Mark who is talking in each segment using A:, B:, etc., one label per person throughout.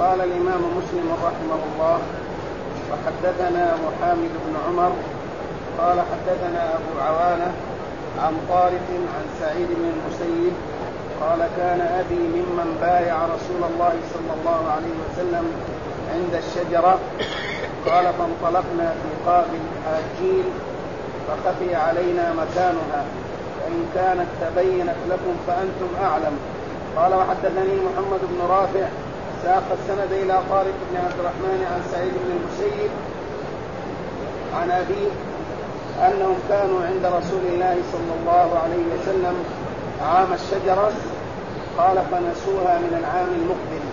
A: قال الإمام مسلم رحمه الله: وحدثنا محامد بن عمر قال حدثنا أبو عوانة عن طارق عن سعيد بن المسيب قال: كان أبي ممن بايع رسول الله صلى الله عليه وسلم عند الشجرة. قال: فانطلقنا في قابل حاجين فخفي علينا مكانها، فإن كانت تبينت لكم فأنتم أعلم. قال: وحدثني محمد بن رافع ساق السند إلى طارق بن عبد الرحمن عن سعيد بن المسيب عن أبيه أنهم كانوا عند رسول الله صلى الله عليه وسلم عام الشجرة. قال: فنسوها من العام المقبل.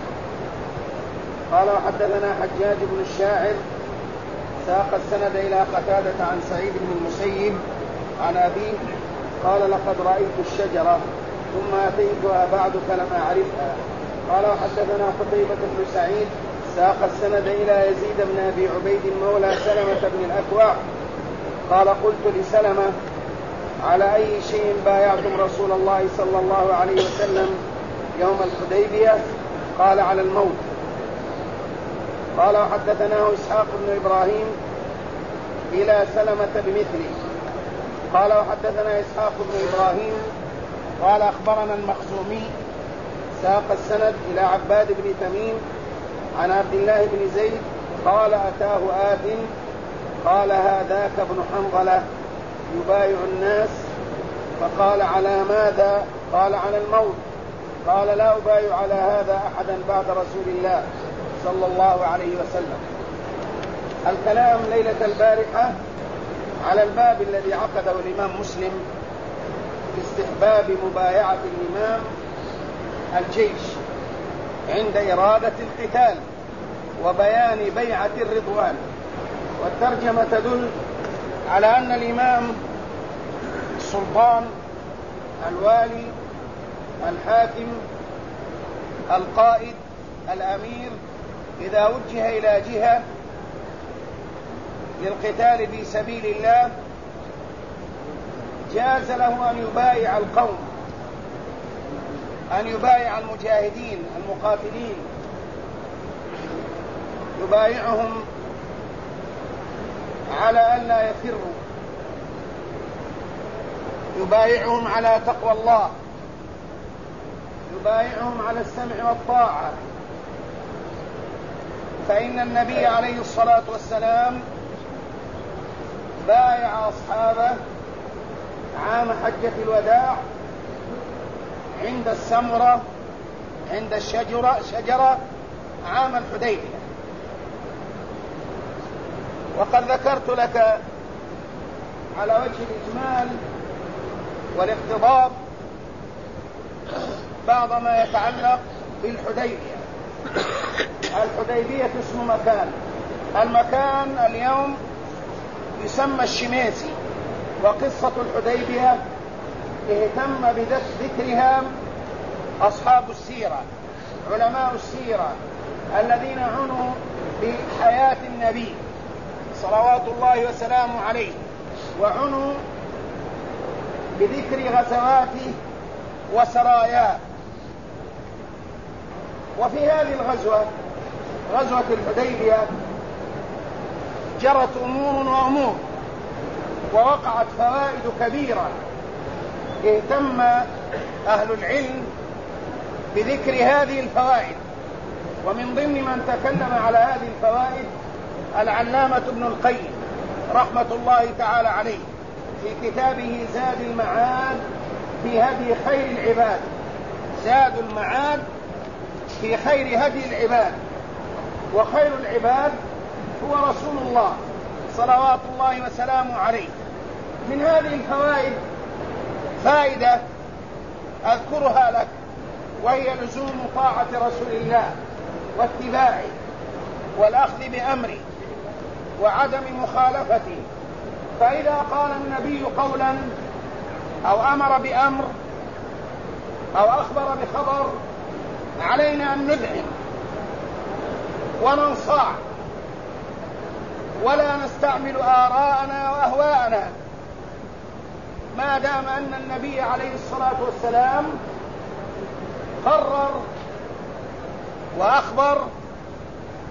A: قال: وحدثنا حجاج بن الشاعر ساق السند إلى قتادة عن سعيد بن المسيب عن أبيه قال: لقد رأيت الشجرة ثم أتيتها بعد فلم أعرفها. قال: وحدثنا قتيبة بن سعيد ساق السند إلى يزيد بن أبي عبيد مولى سلمة بن الأكوع قال: قلت لسلمة: على أي شيء بايعتم رسول الله صلى الله عليه وسلم يوم الحديبية؟ قال: على الموت. قال: وحدثناه إسحاق بن إبراهيم إلى سلمة بمثله. قال: وحدثنا إسحاق بن إبراهيم قال: أخبرنا المخزومي ساق السند إلى عباد بن تميم عن عبد الله بن زيد قال: أتاه آت قال: هذاك ابن حنظلة يبايع الناس. فقال: على ماذا؟ قال: على الموت. قال: لا أبايع على هذا أحدا بعد رسول الله صلى الله عليه وسلم. الكلام ليلة البارحة على الباب الذي عقده الإمام مسلم في استحباب مبايعة الإمام الجيش عند إرادة القتال وبيان بيعة الرضوان. والترجمة تدل على أن الإمام السلطان الوالي الحاكم القائد الأمير إذا وجه إلى جهة للقتال في سبيل الله جاز له أن يبايع القوم، أن يبايع المجاهدين المقاتلين، يبايعهم على ألا يفروا، يبايعهم على تقوى الله، يبايعهم على السمع والطاعة. فإن النبي عليه الصلاة والسلام بايع أصحابه عام حجة الوداع عند السمرة عند شجرة عام الحديبية. وقد ذكرت لك على وجه الإجمال والاقتضاب بعض ما يتعلق بالحديبية. الحديبية اسم مكان، المكان اليوم يسمى الشميسي. وقصة الحديبية اهتم بذكرها أصحاب السيرة، علماء السيرة الذين عنوا بحياة النبي صلوات الله وسلامه عليه، وعنوا بذكر غزواته وسراياه. وفي هذه الغزوة، غزوة الحديبية، جرت أمور وأمور ووقعت فوائد كبيرة اهتم أهل العلم بذكر هذه الفوائد. ومن ضمن من تكلم على هذه الفوائد العلامة ابن القيم رحمة الله تعالى عليه في كتابه زاد المعاد في هدي خير العباد. زاد المعاد في خير هدي العباد، وخير العباد هو رسول الله صلوات الله وسلامه عليه. من هذه الفوائد فائدة أذكرها لك، وهي لزوم طاعة رسول الله واتباعه والأخذ بأمره وعدم مخالفته. فإذا قال النبي قولا أو أمر بأمر أو أخبر بخبر علينا أن نذعن وننصاع ولا نستعمل آراءنا وأهواءنا، ما دام أن النبي عليه الصلاة والسلام قرر وأخبر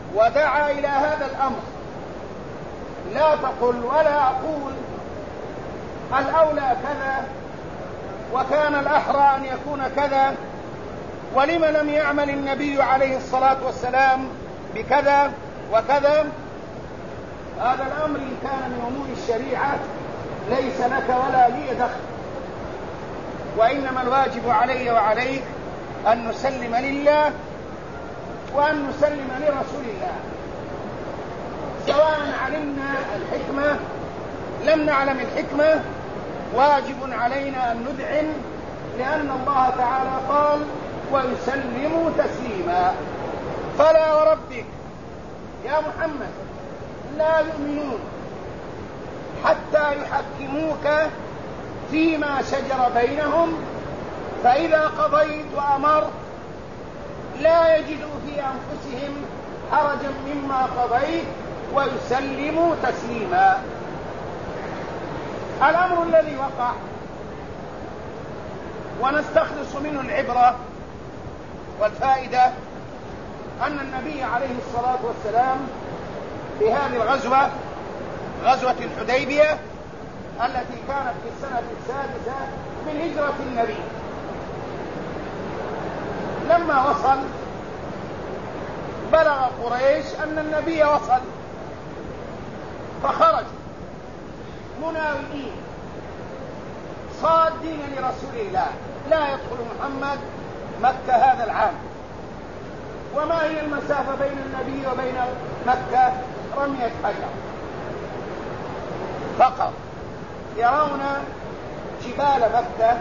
A: ودعا إلى هذا الأمر. لا تقل ولا أقول الأولى كذا وكان الأحرى أن يكون كذا، ولم لم يعمل النبي عليه الصلاة والسلام بكذا وكذا. هذا الأمر إن كان من أمور الشريعة ليس لك ولا لي دخل، وإنما الواجب علي وعليك أن نسلم لله وأن نسلم لرسول الله، سواء علمنا الحكمة لم نعلم الحكمة، واجب علينا أن ندعن، لأن الله تعالى قال ويسلموا تسليما. فلا وربك يا محمد لا يؤمنون حتى يحكموك فيما شجر بينهم، فإذا قضيت وأمرت لا يجدوا في أنفسهم حرجا مما قضيت ويسلموا تسليما. الأمر الذي وقع ونستخلص منه العبرة والفائدة أن النبي عليه الصلاة والسلام في هذه الغزوة، غزوة الحديبية التي كانت في السنة السادسة من هجرة النبي، لما وصل بلغ قريش أن النبي وصل، فخرج مناوئين صادين لرسول الله، لا يدخل محمد مكة هذا العام. وما هي المسافة بين النبي وبين مكة؟ رمية حجر فقط. يرون جبال مكة،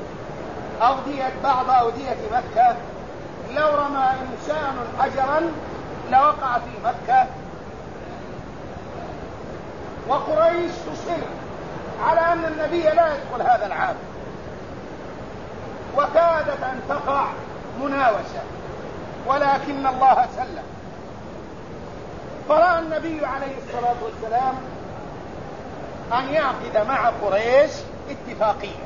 A: بعض أودية مكة، لو رمى إنسان حجرا لوقع في مكة. وقريش تصر على أن النبي لا يدخل هذا العام، وكادت أن تقع مناوشة، ولكن الله سلم. فرأى النبي عليه الصلاة والسلام أن يعقد مع قريش اتفاقية،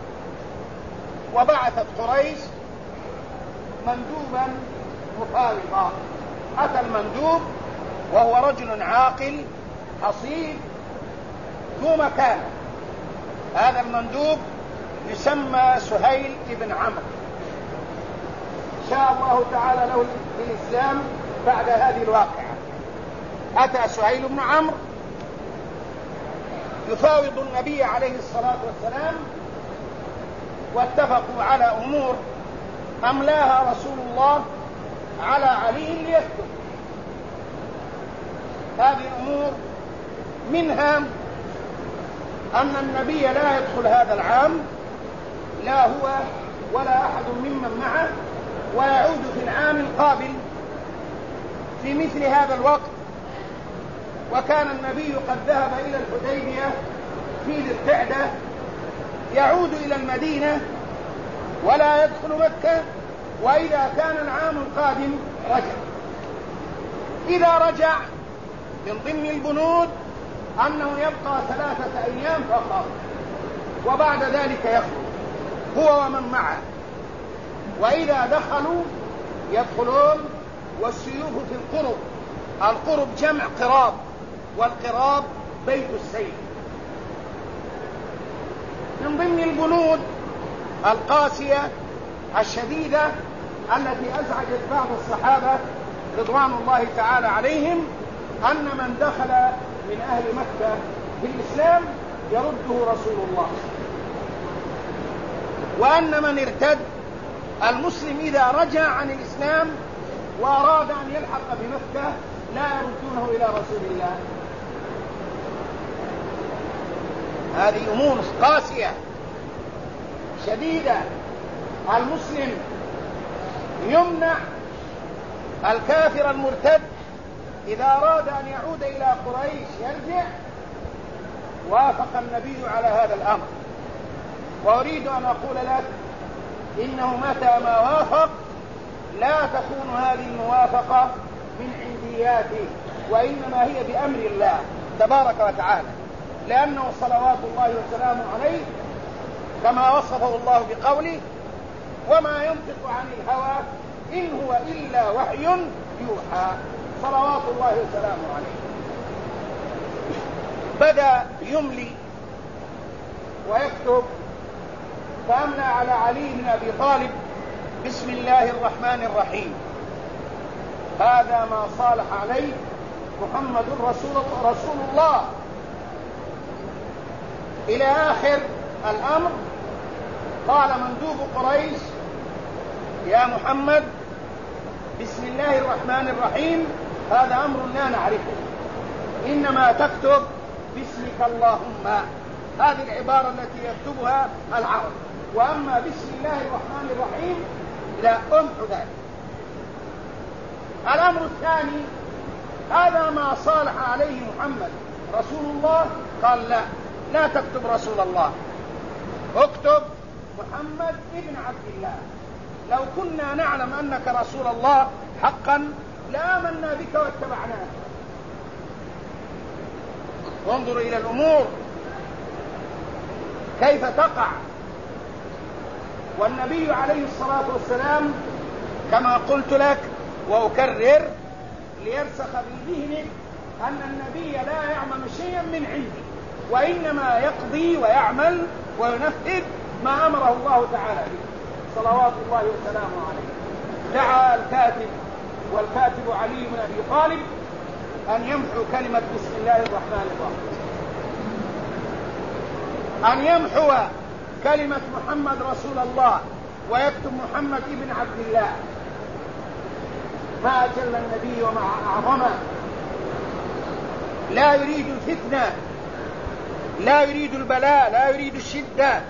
A: وبعثت قريش مندوبا مفاوضا. أتى المندوب وهو رجل عاقل حصيف ذو مكانة. هذا المندوب يسمى سهيل بن عمرو، شاء الله تعالى له الإسلام بعد هذه الواقعة. أتى سهيل بن عمرو يفاوض النبي عليه الصلاة والسلام، واتفقوا على أمور أملاها رسول الله على علي ليكتب. هذه الأمور منها أن النبي لا يدخل هذا العام، لا هو ولا أحد ممن معه، ويعود في العام القابل في مثل هذا الوقت. وكان النبي قد ذهب إلى الحديبية في ذي القعدة، يعود إلى المدينة ولا يدخل مكة، وإذا كان العام القادم رجع. إذا رجع من ضمن البنود أنه يبقى 3 أيام فقط، وبعد ذلك يخرج هو ومن معه. وإذا دخلوا يدخلون والسيوف في القرب. القرب جمع قراب، والقراب بيت السيف. من ضمن البنود القاسية الشديدة التي أزعجت بعض الصحابة رضوان الله تعالى عليهم أن من دخل من أهل مكة بالإسلام يرده رسول الله، وأن من ارتد المسلم إذا رجع عن الإسلام وأراد أن يلحق بمكة لا يردونه إلى رسول الله. هذه أمور قاسية شديدة. المسلم يمنع الكافر المرتد إذا أراد أن يعود إلى قريش يرجع. وافق النبي على هذا الأمر، وأريد أن أقول لك إنه متى ما وافق لا تكون هذه الموافقة من عندياته، وإنما هي بأمر الله تبارك وتعالى، لأنه صلوات الله وسلامه عليه كما وصفه الله بقوله وما ينطق عن الهوى إن هو إلا وحي يوحى. صلوات الله وسلامه عليه. بدأ يملي ويكتب، فأملى على علي بن أبي طالب: بسم الله الرحمن الرحيم، هذا ما صالح عليه محمد رسول الله، إلى آخر الأمر. قال مندوب قريش: يا محمد، بسم الله الرحمن الرحيم هذا أمر لا نعرفه، إنما تكتب باسمك اللهم. هذه العبارة التي يكتبها العرب. وأما بسم الله الرحمن الرحيم لا أمحو ذلك. الأمر الثاني: هذا ما صالح عليه محمد رسول الله. قال: لا تكتب رسول الله، اكتب محمد ابن عبد الله. لو كنا نعلم أنك رسول الله حقا لآمنا بك واتبعناك. وانظروا إلى الأمور كيف تقع. والنبي عليه الصلاة والسلام كما قلت لك وأكرر ليرسخ في ذهنك أن النبي لا يعمل شيئا من عنده، وإنما يقضي ويعمل وينفذ ما أمره الله تعالى به صلوات الله وسلامه عليه. دعا الكاتب، والكاتب علي بن أبي طالب، أن يمحو كلمة بسم الله الرحمن الرحيم، أن يمحو كلمة محمد رسول الله ويكتب محمد ابن عبد الله. ما أجل النبي وما أعظمه. لا يريد الفتنة، لا يريد البلاء، لا يريد الشدة.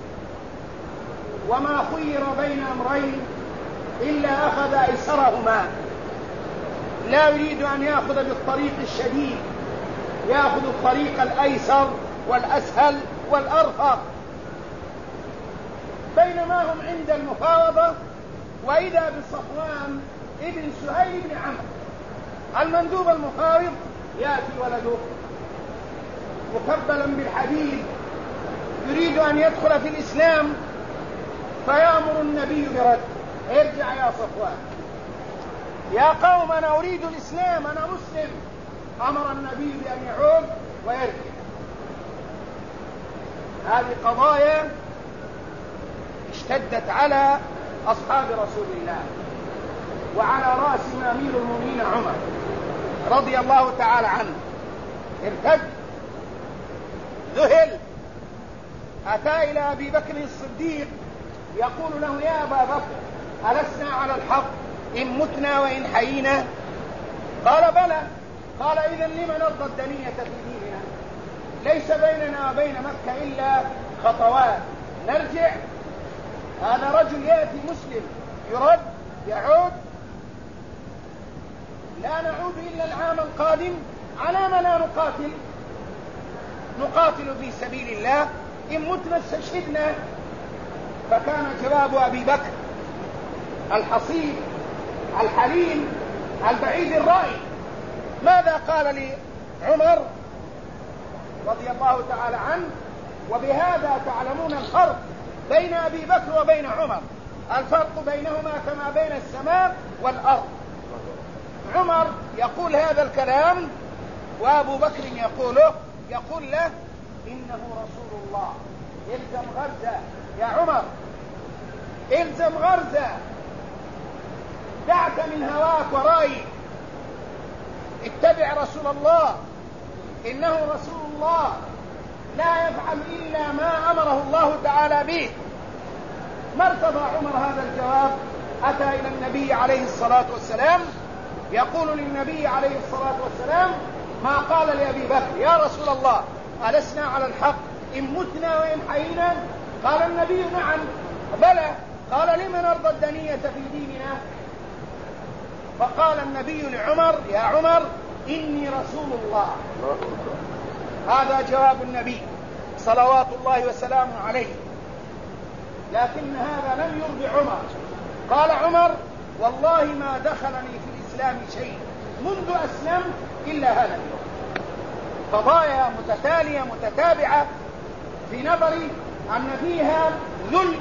A: وما خير بين أمرين إلا أخذ أيسرهما. لا يريد أن يأخذ بالطريق الشديد، يأخذ الطريق الأيسر والأسهل والأرفق. بينما هم عند المفاوضة وإذا بصفوان ابن سهيل بن عمرو المندوب المفاوض يأتي ولده مكبلا بالحديد يريد أن يدخل في الإسلام، فيأمر النبي برد: ارجع يا صفوان، يا قوم أنا أريد الإسلام، أنا مسلم. أمر النبي بأن يعود ويرجع. هذه قضايا اشتدت على أصحاب رسول الله، وعلى رأسهم أمير المؤمنين عمر رضي الله تعالى عنه. ارتد، ذهل، أتى إلى أبي بكر الصديق يقول له: يا أبا بكر، ألسنا على الحق إن متنا وإن حيينا؟ قال: بلى. قال: إذن لم نرضى الدنية في ديننا؟ ليس بيننا وبين مكة إلا خطوات، نرجع. هذا رجل يأتي مسلم يرد يعود. لا نعود إلا العام القادم. على ما لا نقاتل؟ نقاتل في سبيل الله، إن متنا استشهدنا. فكان جواب أبي بكر الحصيف الحليم البعيد الرأي. ماذا قال لعمر رضي الله تعالى عنه؟ وبهذا تعلمون الفرق بين أبي بكر وبين عمر. الفرق بينهما كما بين السماء والأرض. عمر يقول هذا الكلام وأبو بكر يقول له: إنه رسول الله، الزم غرزة يا عمر، الزم غرزة، دعك من هواك ورأيك، اتبع رسول الله، إنه رسول الله لا يفعل إلا ما أمره الله تعالى به. ما ارتضى عمر هذا الجواب. أتى إلى النبي عليه الصلاة والسلام يقول للنبي عليه الصلاة والسلام ما قال لأبي بكر: يا رسول الله، ألسنا على الحق إن متنا وإن حيينا؟ قال النبي: نعم. بلى. قال: لم نرضى الدنية في ديننا؟ فقال النبي لعمر: يا عمر، إني رسول الله. هذا جواب النبي صلوات الله وسلامه عليه. لكن هذا لم يرضي عمر. قال عمر: والله ما دخلني في الإسلام شيء منذ أسلمت إلا هذا اليوم. قضايا متتالية متتابعة في نظري أن فيها ذل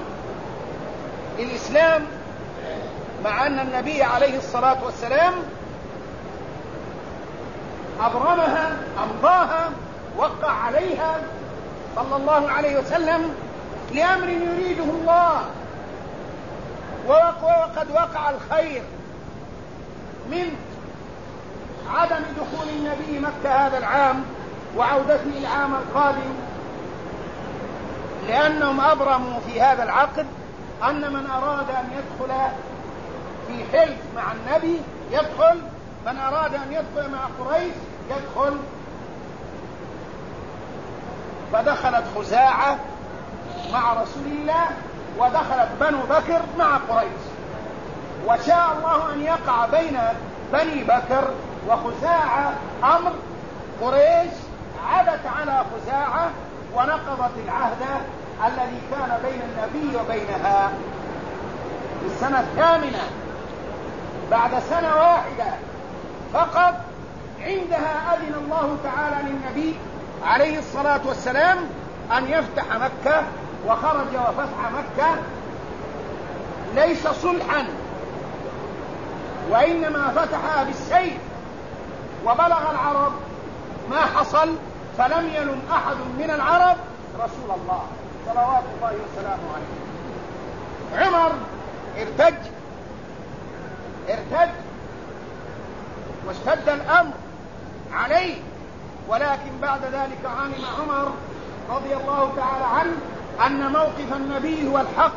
A: الإسلام، مع أن النبي عليه الصلاة والسلام أبرمها أمضاها وقع عليها صلى الله عليه وسلم لأمر يريده الله، وقد وقع الخير من عدم دخول النبي مكة هذا العام وعودته العام القادم، لأنهم أبرموا في هذا العقد أن من أراد أن يدخل في حلف مع النبي يدخل، من أراد أن يدخل مع قريش يدخل. فدخلت خزاعة مع رسول الله ودخلت بنو بكر مع قريش، وشاء الله أن يقع بين بني بكر وخزاعة أمر قريش عدت على خزاعة ونقضت العهد الذي كان بين النبي وبينها في السنة الثامنة بعد سنة واحدة فقط. عندها أذن الله تعالى للنبي عليه الصلاة والسلام أن يفتح مكة، وخرج وفتح مكة ليس صلحا وإنما فتحها بالسيف، وبلغ العرب ما حصل، فلم يلم أحد من العرب رسول الله صلوات الله وسلامه عليه. عمر ارتج واشتد الأمر عليه، ولكن بعد ذلك علم عمر رضي الله تعالى عنه أن موقف النبي هو الحق،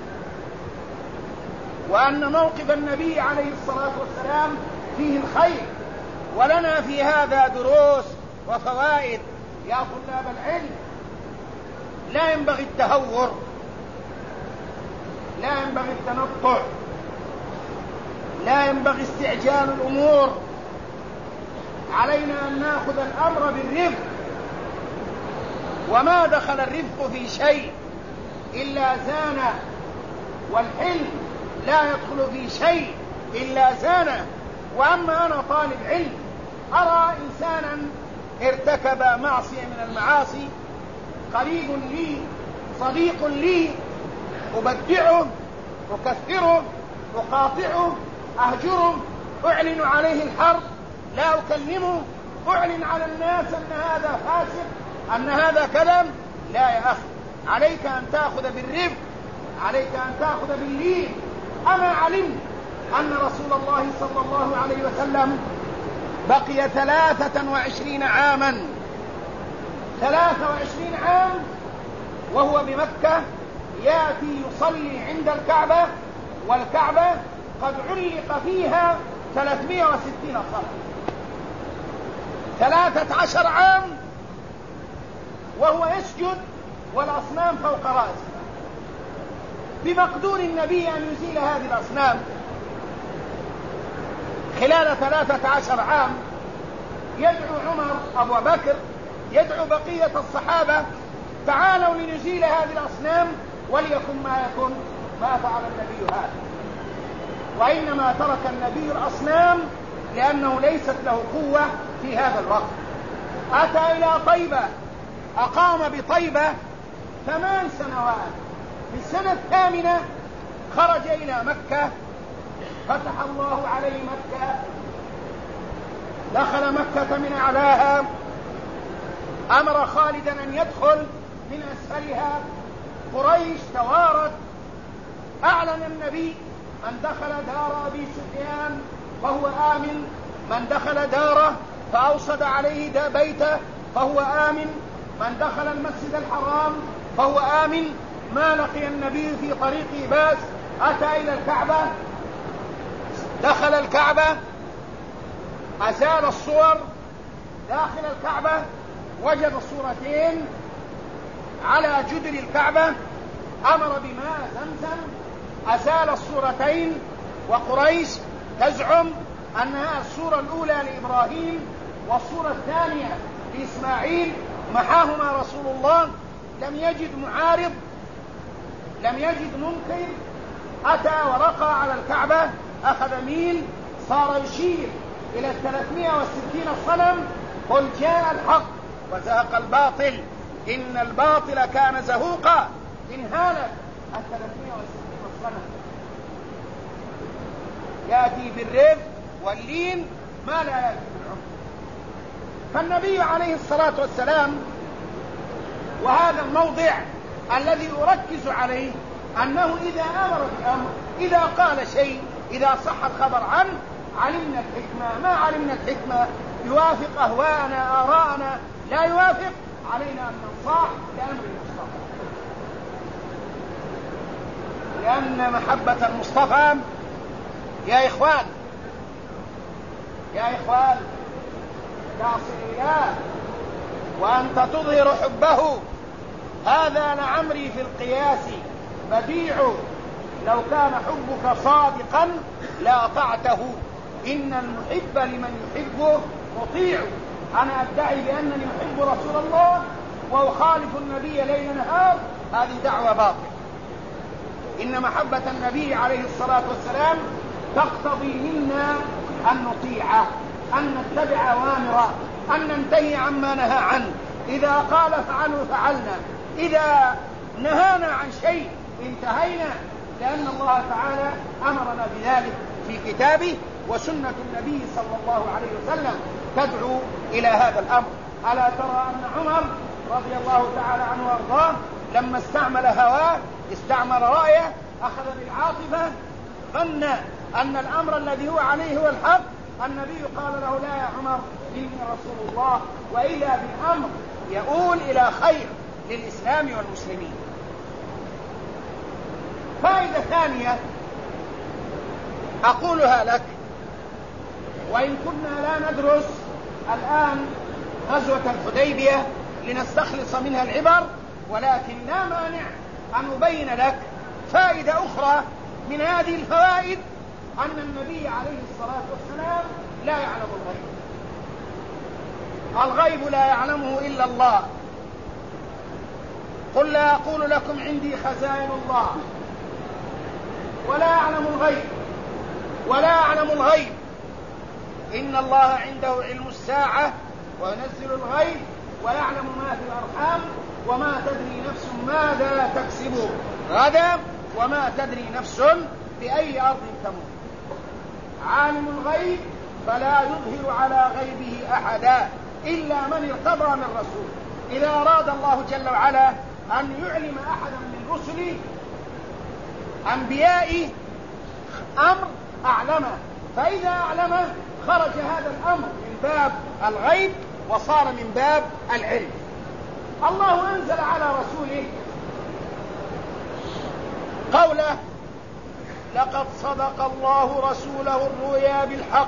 A: وأن موقف النبي عليه الصلاة والسلام فيه الخير. ولنا في هذا دروس وفوائد يا طلاب العلم. لا ينبغي التهور، لا ينبغي التنطع، لا ينبغي استعجال الأمور. علينا أن نأخذ الأمر بالرفق، وما دخل الرفق في شيء إلا زانه، والحلم لا يدخل في شيء إلا زانه. وأما أنا طالب علم أرى إنسانا ارتكب معصية من المعاصي، قريب لي صديق لي، أبدعه أكثره أقاطعه أهجره، أعلن عليه الحرب، لا أكلمه، أعلن على الناس أن هذا فاسق، أن هذا كلام. لا يا أخي، عليك أن تأخذ بالرفق، عليك أن تأخذ باللين. أنا علمت أن رسول الله صلى الله عليه وسلم بقي 23 عاما، 23 عام وهو بمكة، يأتي يصلي عند الكعبة، والكعبة قد علق فيها 360 صلاة. 13 عام وهو يسجد والأصنام فوق رأسه. بمقدور النبي أن يزيل هذه الأصنام خلال 13 عام. يدعو عمر أبو بكر، يدعو بقية الصحابة: تعالوا لنزيل هذه الأصنام، وليكن ما يكن ما فعل النبي هذا. وإنما ترك النبي الأصنام لأنه ليست له قوة في هذا الوقت. أتى إلى طيبة، أقام بطيبة 8 سنوات. في السنة الثامنة خرج إلى مكة، فتح الله عليه مكة، دخل مكة من أعلاها، أمر خالدا أن يدخل من أسفلها. قريش توارت، أعلن النبي: من دخل دار أبي سفيان فهو آمن، من دخل داره فأوصد عليه بيته فهو آمن، من دخل المسجد الحرام فهو آمن. ما لقي النبي في طريقه باس. أتى إلى الكعبة، دخل الكعبة، أزال الصور داخل الكعبة، وجد صورتين على جدر الكعبة، أمر بماء زمزم، أزال الصورتين. وقريش تزعم أنها الصورة الأولى لإبراهيم والصورة الثانية لإسماعيل، محاهما رسول الله. لم يجد معارض، لم يجد منكر. أتى ورقى على الكعبة، أخذ ميل، صار يشير إلى 360 صنم: قل جاء الحق وزهق الباطل إن الباطل كان زهوقا. انهالت 360 صنم. يأتي بالرفق واللين ما لا يأتي بالعنف. فالنبي عليه الصلاة والسلام، وهذا الموضع الذي أركز عليه، أنه إذا أمر بأمر، إذا قال شيء، إذا صح الخبر عنه، علمنا الحكمة، ما علمنا الحكمة، يوافق أهواءنا آراءنا، لا يوافق، علينا أن ننصاع لأمر المصطفى، لأن محبة المصطفى يا إخوان تعصي الإله وأنت تظهر حبه، هذا لعمري في القياس بديع، لو كان حبك صادقا لأطعته، إن المحب لمن يحبه مطيع. أنا أدعي بأنني أحب رسول الله وأخالف النبي ليل نهار، هذه دعوة باطلة. إن محبة النبي عليه الصلاة والسلام تقتضي منا أن نطيعه، أن نتبع أوامره، أن ننتهي عما نهى عنه، إذا قال فعلوا فعلنا، إذا نهانا عن شيء انتهينا، لأن الله تعالى أمرنا بذلك في كتابه، وسنة النبي صلى الله عليه وسلم تدعو إلى هذا الأمر. ألا ترى أن عمر رضي الله تعالى عنه وارضاه لما استعمل هواه، استعمل رأيه، أخذ بالعاطفة، ظن أن الأمر الذي هو عليه هو الحق، النبي قال له لا يا عمر إني رسول الله، وإذا بالأمر يؤول إلى خير للإسلام والمسلمين. فائدة ثانية أقولها لك، وإن كنا لا ندرس الآن غزوة الحديبية لنستخلص منها العبر، ولكن لا مانع أن أبين لك فائدة أخرى من هذه الفوائد، أن النبي عليه الصلاة والسلام لا يعلم الغيب لا يعلمه إلا الله. قل لا أقول لكم عندي خزائن الله ولا أعلم الغيب إن الله عنده علم الساعة وينزل الغيب ويعلم ما في الأرحام وما تدري نفس ماذا تكسب غدا وما تدري نفس بأي أرض تموت. عالم الغيب فلا يظهر على غيبه أحدا إلا من ارتضى من رسول. إذا أراد الله جل وعلا أن يعلم أحدا من رسله أنبيائه أمر أعلمه، فإذا أعلمه خرج هذا الأمر من باب الغيب وصار من باب العلم. الله أنزل على رسوله قوله لقد صدق الله رسوله الرؤيا بالحق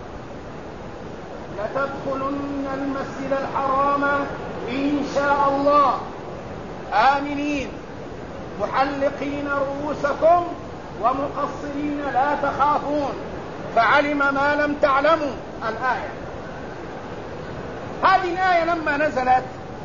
A: لتدخلن المسجد الحرام إن شاء الله آمنين محلقين رؤوسكم ومقصرين لا تخافون فعلم ما لم تعلموا. الآية هذه الآية لما نزلت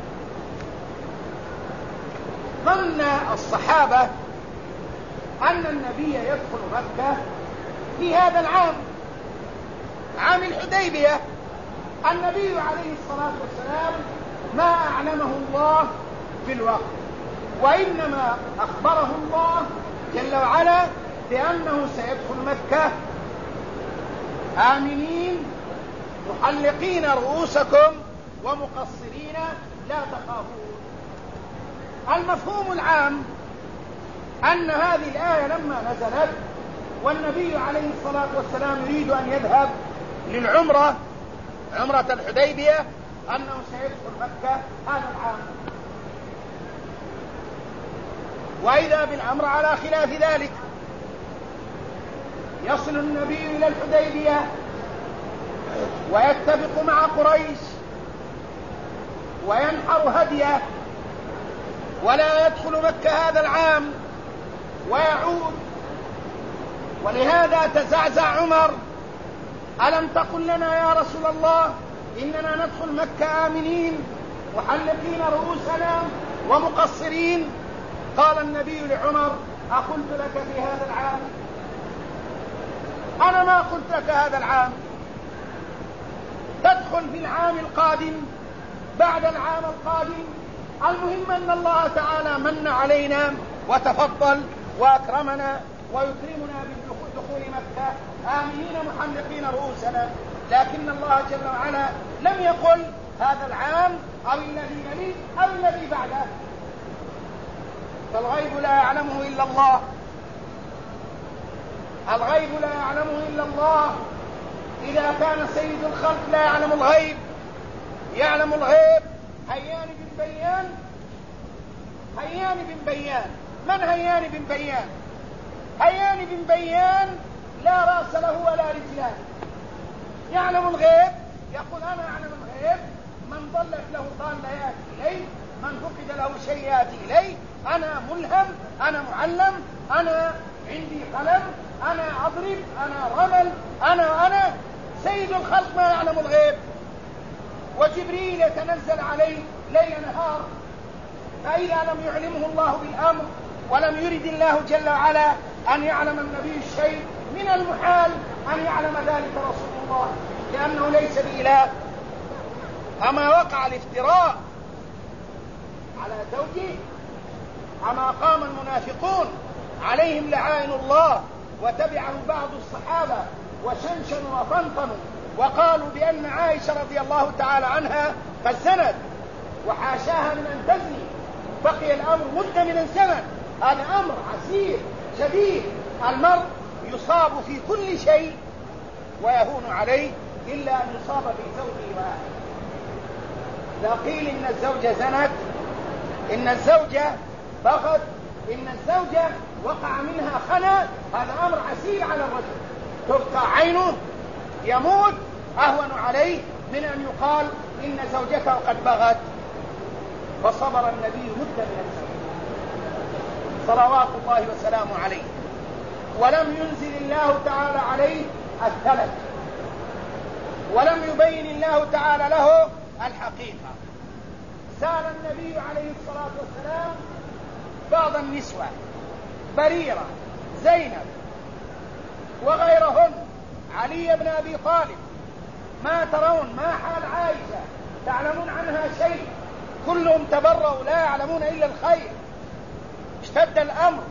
A: ظن الصحابة أن النبي يدخل مكة في هذا العام، عام الحديبية. النبي عليه الصلاة والسلام ما أعلمه الله في الوقت، وإنما أخبره الله جل وعلا بأنه سيدخل مكة آمنين محلقين رؤوسكم ومقصرين لا تخافون. المفهوم العام أن هذه الآية لما نزلت والنبي عليه الصلاة والسلام يريد أن يذهب للعمرة، عمرة الحديبية، أنه سيدخل مكة هذا العام، وإذا بالأمر على خلاف ذلك. يصل النبي إلى الحديبية ويتفق مع قريش وينحر هديه ولا يدخل مكة هذا العام ويعود. ولهذا تزعزع عمر: ألم تقل لنا يا رسول الله إننا ندخل مكة آمنين محلقين رؤوسنا ومقصرين؟ قال النبي لعمر: أقلت لك في هذا العام؟ أنا ما قلت لك هذا العام، تدخل في العام القادم بعد العام القادم. المهم أن الله تعالى من علينا وتفضل وأكرمنا ويكرمنا بدخول مكة آمنين محلقين رؤوسنا، لكن الله جل وعلا لم يقل هذا العام أو الذي يليه أو الذي بعده. فالغيب لا يعلمه إلا الله، الغيب لا يعلمه إلا الله. إذا كان سيد الخلق لا يعلم الغيب، يعلم الغيب هيان بن بيان. هيان بن بيان، من هيان بن بيان؟ هيان بن بيان لا رأس له ولا رجلان، يعلم الغيب، يقول أنا أعلم الغيب، من ضلت له ضالة يأتي إليه، من فقد له شيء يأتي إليه، أنا ملهم، أنا معلم، أنا عندي قلم، أنا أضرب، أنا رمل، أنا سيد الخلق ما يعلم الغيب. وجبريل يتنزل عليه ليل نهار، فإذا لم يعلمه الله بالأمر ولم يرد الله جل وعلا أن يعلم النبي الشيء، من المحال أن يعلم ذلك رسول الله، لأنه ليس بإله. أما وقع الافتراء على زوجه، أما قام المنافقون عليهم لعائن الله وتبعهم بعض الصحابة وشنشنوا وطنطنوا وقالوا بأن عائشة رضي الله تعالى عنها قد زنت وحاشاها من أن تزني، بقي الأمر مدة من الزمن، هذا أمر عسير شديد، المرء يصاب في كل شيء ويهون عليه إلا أن يصاب في زوجه واحد. لا قيل إن الزوجة زنت، إن الزوجة بغت، إن الزوجة وقع منها خنا، هذا أمر عسير على الرجل، تقطع عينه يموت أهون عليه من أن يقال إن زوجته قد بغت. فصبر النبي مدة من الزمن صلوات الله وسلامه عليه، ولم ينزل الله تعالى عليه الثلج، ولم يبين الله تعالى له الحقيقة. سأل النبي عليه الصلاة والسلام بعض النسوة، بريرة، زينب، وغيرهن، علي بن أبي طالب، ما ترون ما حال عائشة؟ تعلمون عنها شيء؟ كلهم تبرؤوا لا يعلمون إلا الخير. اشتد الأمر،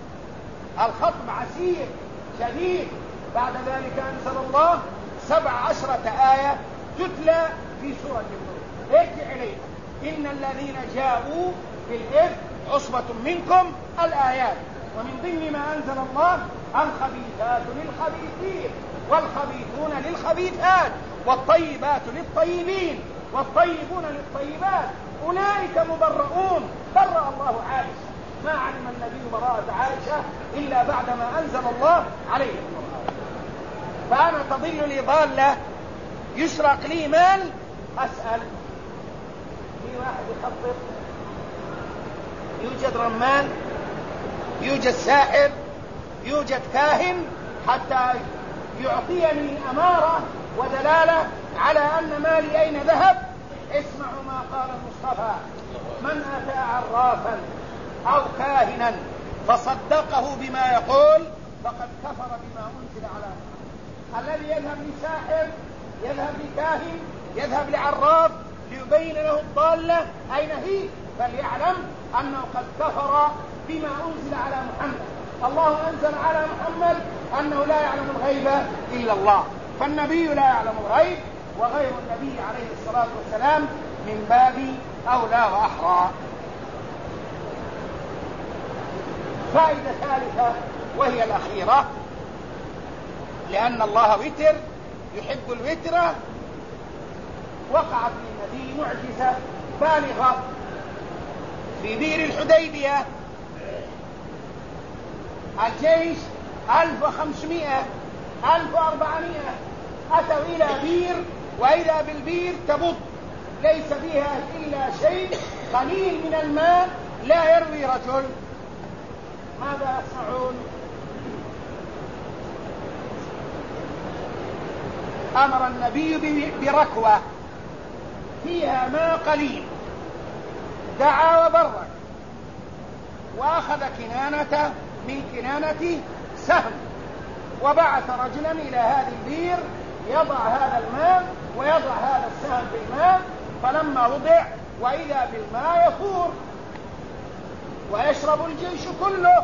A: الخطب عسير شديد. بعد ذلك أنزل الله 17 آية تتلى في سورة النور. ارجع إليه، إن الذين جاءوا بالإثم عصبة منكم، الآيات. ومن ضمن ما أنزل الله الخبيثات للخبيثين والخبيثون للخبيثات والطيبات للطيبين والطيبون للطيبات، أولئك مبرؤون. برأ الله عائشة، ما علم النبي براءة عائشة إلا بعدما أنزل الله عليه القرآن. فأنا تضل لي ضالة، يسرق لي مال، أسأل في واحد يخطط، يوجد رمان، يوجد ساحر، يوجد كاهن، حتى يعطيني أمارة ودلالة على أن مالي أين ذهب. اسمعوا ما قال المصطفى: من أتى عرافا أو كاهنا فصدقه بما يقول فقد كفر بما أنزل على محمد. الذي يذهب لساحر، يذهب لكاهن، يذهب لعراف ليبين له الضالة أين هي، فليعلم أنه قد كفر بما أنزل على محمد. الله أنزل على محمد أنه لا يعلم الغيب إلا الله، فالنبي لا يعلم الغيب، وغير النبي عليه الصلاة والسلام من باب أولى وأحرى. فائدة ثالثة وهي الأخيرة، لأن الله وتر يحب الوتر. وقعت للنبي معجزة بالغة في بئر الحديبية. الجيش 1500 1400 أتوا إلى بئر، وإذا بالبئر تبض ليس فيها إلا شيء قليل من الماء لا يروي رجل. ماذا يصنعون؟ أمر النبي بركوة فيها ماء قليل، دعا وبرك، وأخذ كنانة من كنانته سهم، وبعث رجلا إلى هذه البئر يضع هذا الماء ويضع هذا السهم في الماء. فلما وضع وإذا بالماء يفور ويشرب الجيش كله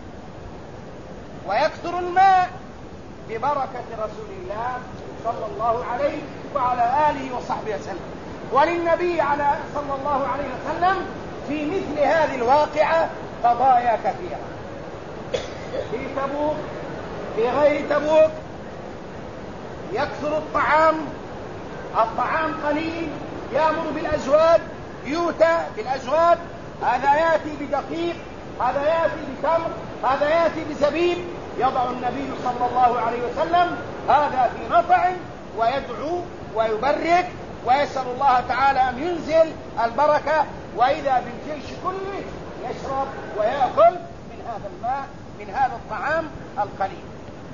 A: ويكثر الماء ببركة رسول الله صلى الله عليه وعلى آله وصحبه وسلم. وللنبي صلى الله عليه وسلم في مثل هذه الواقعة قضايا كثيرة، في تبوك، في غير تبوك، يكثر الطعام قليل، يأمر بالأزواج، يؤتى بالأزواج، هذا يأتي بدقيق، هذا يأتي بتمر، هذا يأتي بزبيب، يضع النبي صلى الله عليه وسلم هذا في نطع ويدعو ويبرك ويسأل الله تعالى أن ينزل البركة، وإذا بالجيش كله يشرب ويأكل من هذا الماء، من هذا الطعام القليل.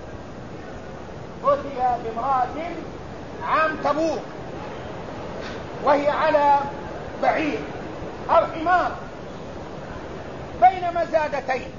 A: أتي بامرأة عام تبوك وهي على بعير أو حمار بين مزادتين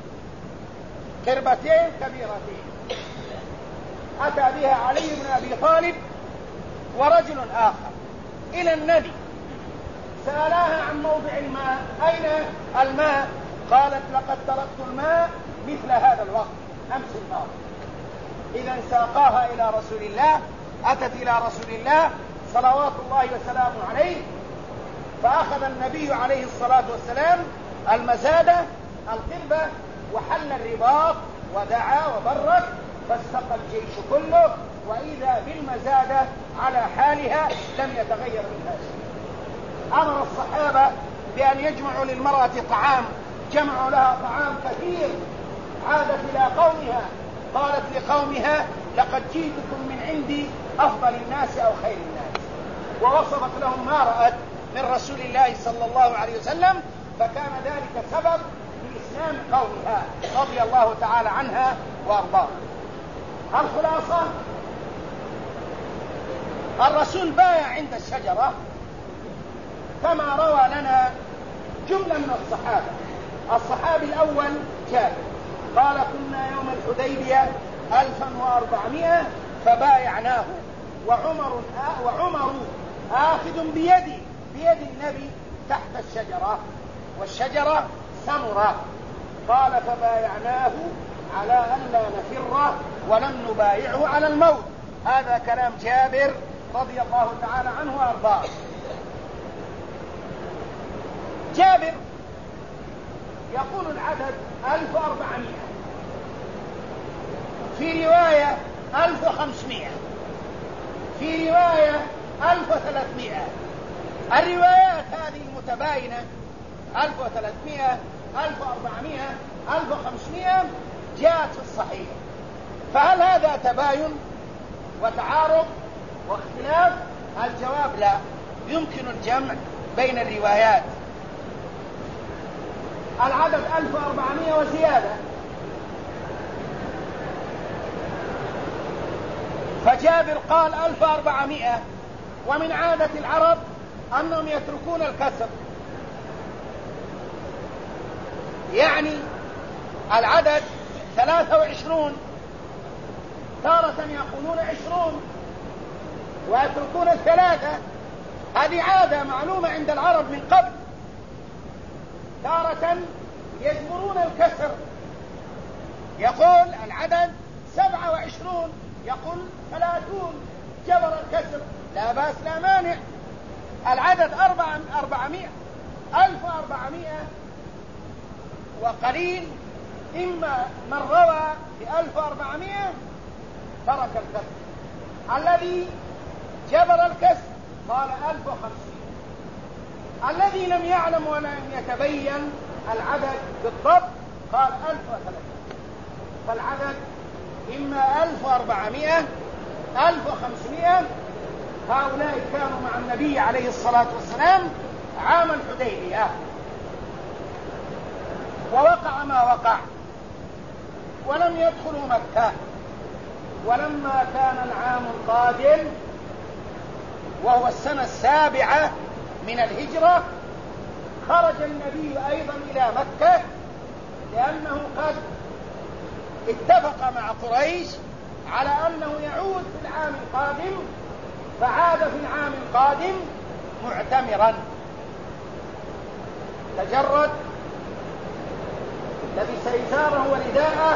A: قربتين كبيرتين، أتى بها علي بن أبي طالب ورجل آخر إلى النبي، سألاها عن موضع الماء، أين الماء؟ قالت لقد تركت الماء مثل هذا الوقت أمس الماضي. إذا ساقاها إلى رسول الله، أتت إلى رسول الله صلوات الله وسلامه عليه، فأخذ النبي عليه الصلاة والسلام المزادة القربة وحل الرباط ودعا وبرك، فاستقى الجيش كله، وإذا بالمزادة على حالها لم يتغير منها شيء. أمر الصحابة بأن يجمعوا للمرأة طعام، جمعوا لها طعام كثير، عادت إلى قومها قالت لقومها لقد جئتكم من عندي أفضل الناس أو خير الناس، ووصفت لهم ما رأت من رسول الله صلى الله عليه وسلم، فكان ذلك سبب في إسلام قومها رضي الله تعالى عنها وأرضاها. الخلاصة الرسول بايع عند الشجرة كما روى لنا جملة من الصحابة. الصحابي الأول جابر قال كنا يوم الحديبية 1400 فبايعناه وعمر آخذ بيد النبي تحت الشجرة، والشجرة سمرة، قال فبايعناه على أن لا نفر ولم نبايعه على الموت. هذا كلام جابر رضي الله تعالى عنه وأرضاه. جابر يقول العدد 1400، في رواية 1500، في رواية 1300. الروايات هذه المتباينة 1300 1400 1500 جاءت في الصحيح، فهل هذا تباين وتعارض واختلاف؟ الجواب لا، يمكن الجمع بين الروايات. العدد 1400 وزيادة، فجابر قال 1400، ومن عادة العرب أنهم يتركون الكسر، يعني العدد 23 تارة يقولون 20 ويتركون الثلاثة، هذه عادة معلومة عند العرب من قبل. تارة يجبرون الكسر، يقول العدد 27 يقول 30 جبر الكسر، لا بأس لا مانع. العدد 400 1400 وقليل، إما من روى ب 1400 ترك الكسر، الذي جبر الكسر قال 1050، الذي لم يعلم ولم يتبين العدد بالضبط قال 1030. فالعدد إما 1400 1500. هؤلاء كانوا مع النبي عليه الصلاة والسلام عام الحديبية، ووقع ما وقع ولم يدخلوا مكة. ولما كان العام القادم وهو السنة 7 من الهجرة خرج النبي أيضا إلى مكة، لأنه قد اتفق مع قريش على أنه يعود في العام القادم، فعاد في العام القادم معتمرا، تجرد، لبس إزاره ورداءه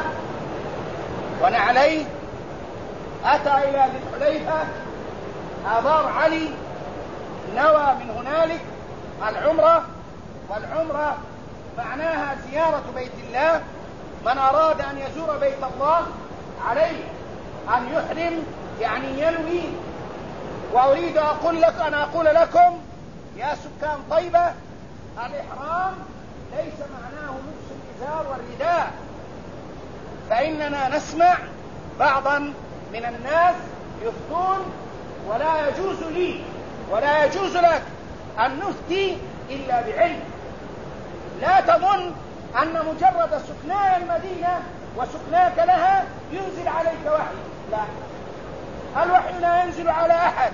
A: ونعليه، أتى إلى ذي الحليفة، أبار علي نوى من هنالك العمرة، والعمرة معناها زيارة بيت الله. من أراد أن يزور بيت الله عليه أن يحرم، يعني ينوي. وأريد أن أقول لكم يا سكان طيبة، الإحرام ليس معناه لبس الإزار والرداء، فإننا نسمع بعضا من الناس يفتون، ولا يجوز لي ولا يجوز لك أن نفتي إلا بعلم. لا تظن أن مجرد سكناء المدينة وسكناك لها ينزل عليك وحي، لا، الوحي لا ينزل على أحد،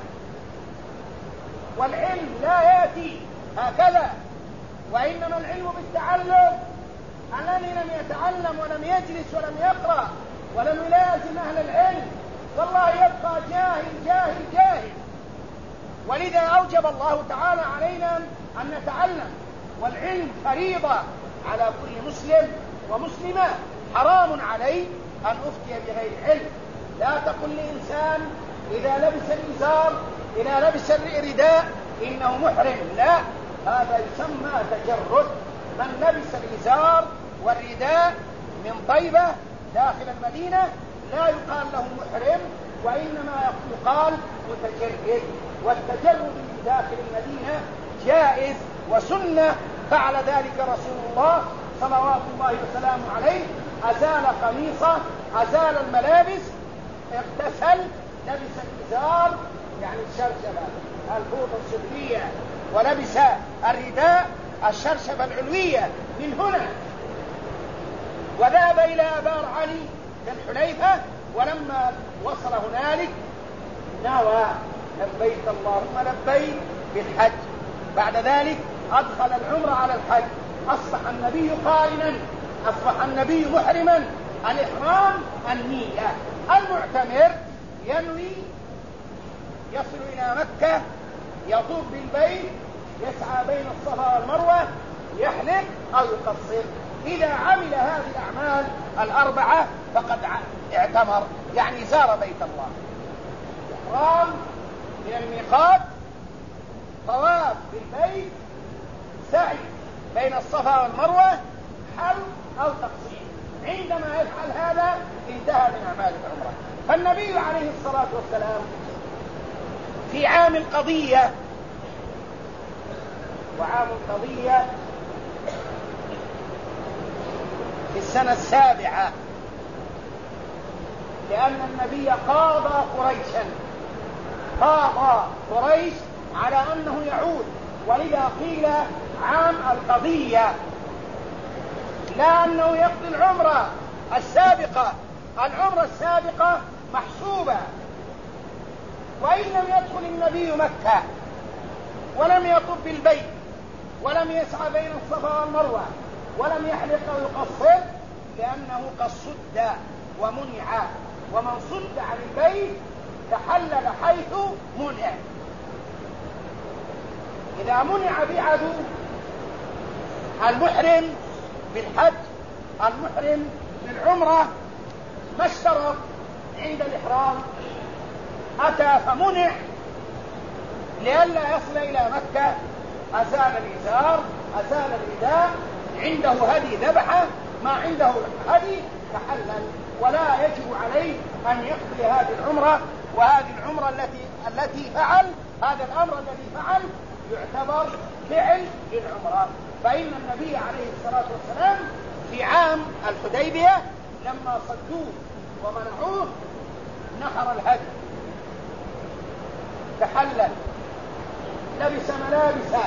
A: والعلم لا يأتي هكذا، وإنما العلم بالتعلم. الذي لم يتعلم ولم يجلس ولم يقرأ ولم يلازم أهل العلم والله يبقى جاهل جاهل جاهل. ولذا أوجب الله تعالى علينا أن نتعلم، والعلم فريضة على كل مسلم ومسلمة. حرام علي أن أفتي بغير علم. لا تقل لإنسان إذا لبس الإزار إذا لبس الرداء إنه محرم، لا، هذا يسمى تجرد. من لبس الإزار والرداء من طيبة داخل المدينة لا يقال له محرم، وإنما يقال متجرد. والتجرد من داخل المدينة جائز وسنة، فعل ذلك رسول الله صلوات الله وسلامه عليه. أزال قميصه، أزال الملابس، اغتسل، لبس الإزار يعني الشرشبة الفوطة السفلية، ولبس الرداء الشرشبة العلوية من هنا، وذهب إلى بار علي الحليفة. ولما وصل هنالك نوى لبيك اللهم لبيك بالحج. بعد ذلك أدخل العمرة على الحج، أصبح النبي قارنا، أصبح النبي محرما. الإحرام النية. المعتمر ينوي، يصل إلى مكة، يطوف بالبيت، يسعى بين الصفا والمروة، يحلق أو يقصر. إذا عمل هذه الأعمال الأربعة فقد اعتمر، يعني زار بيت الله. إحرام من الميقات، طواف بالبيت، سعي بين الصفا والمروة، حلق أو تقصير. عندما يفعل هذا انتهى من أعمال العمرة. فالنبي عليه الصلاة والسلام في عام القضية، وعام القضية في السنة 7، لأن النبي قاضى قريش على أنه يعود، ولذا قيل عام القضية، لا أنه يقضي العمرة السابقة. العمرة السابقة محسوبة، وإن لم يدخل النبي مكة ولم يطب بالبيت ولم يسعى بين الصفا والمروة ولم يحلق أو يقصر، لأنه قد صد ومنع، ومن صد عن البيت تحلل حيث منع. إذا منع بعدو، المحرم بالحج، المحرم بالعمرة ما اشترط عند الإحرام، أتى فمنع لئلا يصل إلى مكة، أزال الإزار، أزال الرداء، عنده هدي ذبحه، ما عنده هدي تحلل، ولا يجب عليه أن يقضي هذه العمرة. وهذه العمرة التي فعل هذا الأمر الذي فعل يعتبر فعل للعمرة. فإن النبي عليه الصلاة والسلام في عام الحديبية لما صدوه ومنعوه نحر الهدي، تحلل، لبس ملابسه،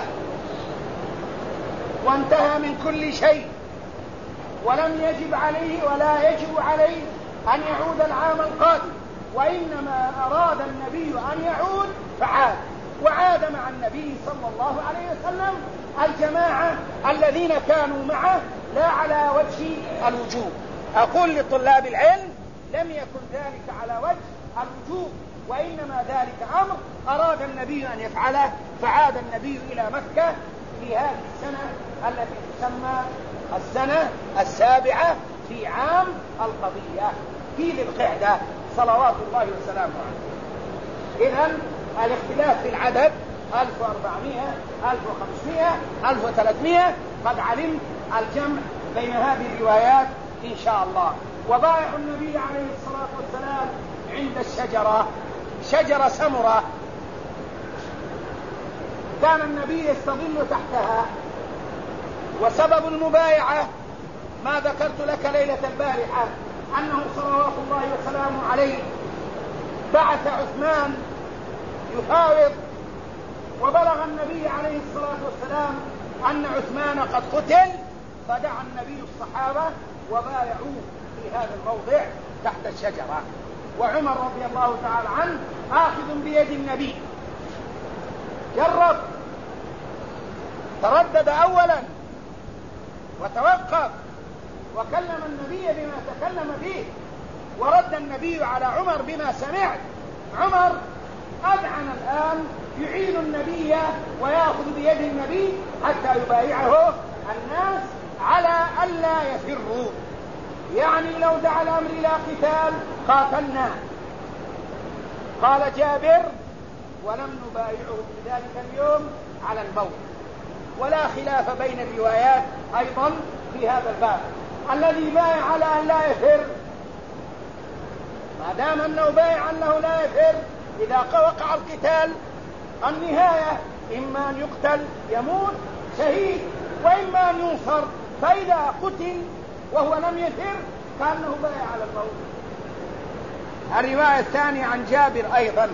A: وانتهى من كل شيء، ولم يجب عليه ولا يجب عليه أن يعود العام القادم، وإنما أراد النبي أن يعود فعاد، وعاد مع النبي صلى الله عليه وسلم الجماعة الذين كانوا معه، لا على وجه الوجوب. أقول لطلاب العلم لم يكن ذلك على وجه الوجوب، وإنما ذلك أمر أراد النبي أن يفعله، فعاد النبي إلى مكة في هذه السنة التي تسمى السنة 7 في عام القضية في ذي القعدة صلوات الله وسلامه عليه. إذن الاختلاف في العدد 1400 1500 1300 قد علمت الجمع بين هذه الروايات إن شاء الله. وبايع النبي عليه الصلاة والسلام عند الشجرة، شجرة سمرة كان النبي يستظل تحتها. وسبب المبايعة ما ذكرت لك ليلة البارحة، أنه صلوات الله وسلامه عليه بعث عثمان يفاوض، وبلغ النبي عليه الصلاة والسلام أن عثمان قد قتل، فدعا النبي الصحابة وبايعوه في هذا الموضع تحت الشجرة. وعمر رضي الله تعالى عنه آخذ بيد النبي، جرب، تردد أولا وتوقف، وكلم النبي بما تكلم به، ورد النبي على عمر بما سمعت. عمر أذعن الآن يعين النبي ويأخذ بيد النبي حتى يبايعه الناس على ألا يفروا، يعني لو دعا الأمر إلى قتال قاتلنا. قال جابر: ولم نبايعه في ذلك اليوم على الموت. ولا خلاف بين الروايات أيضا في هذا الباب. الذي بايع على أن لا يفر، ما دام أنه بايع أنه لا يفر، إذا وقع القتال النهاية إما أن يقتل يموت شهيد، وإما أن ينصر. فإذا قتل وهو لم يفر كأنه بايع على الموت. الرواية الثانية عن جابر أيضا: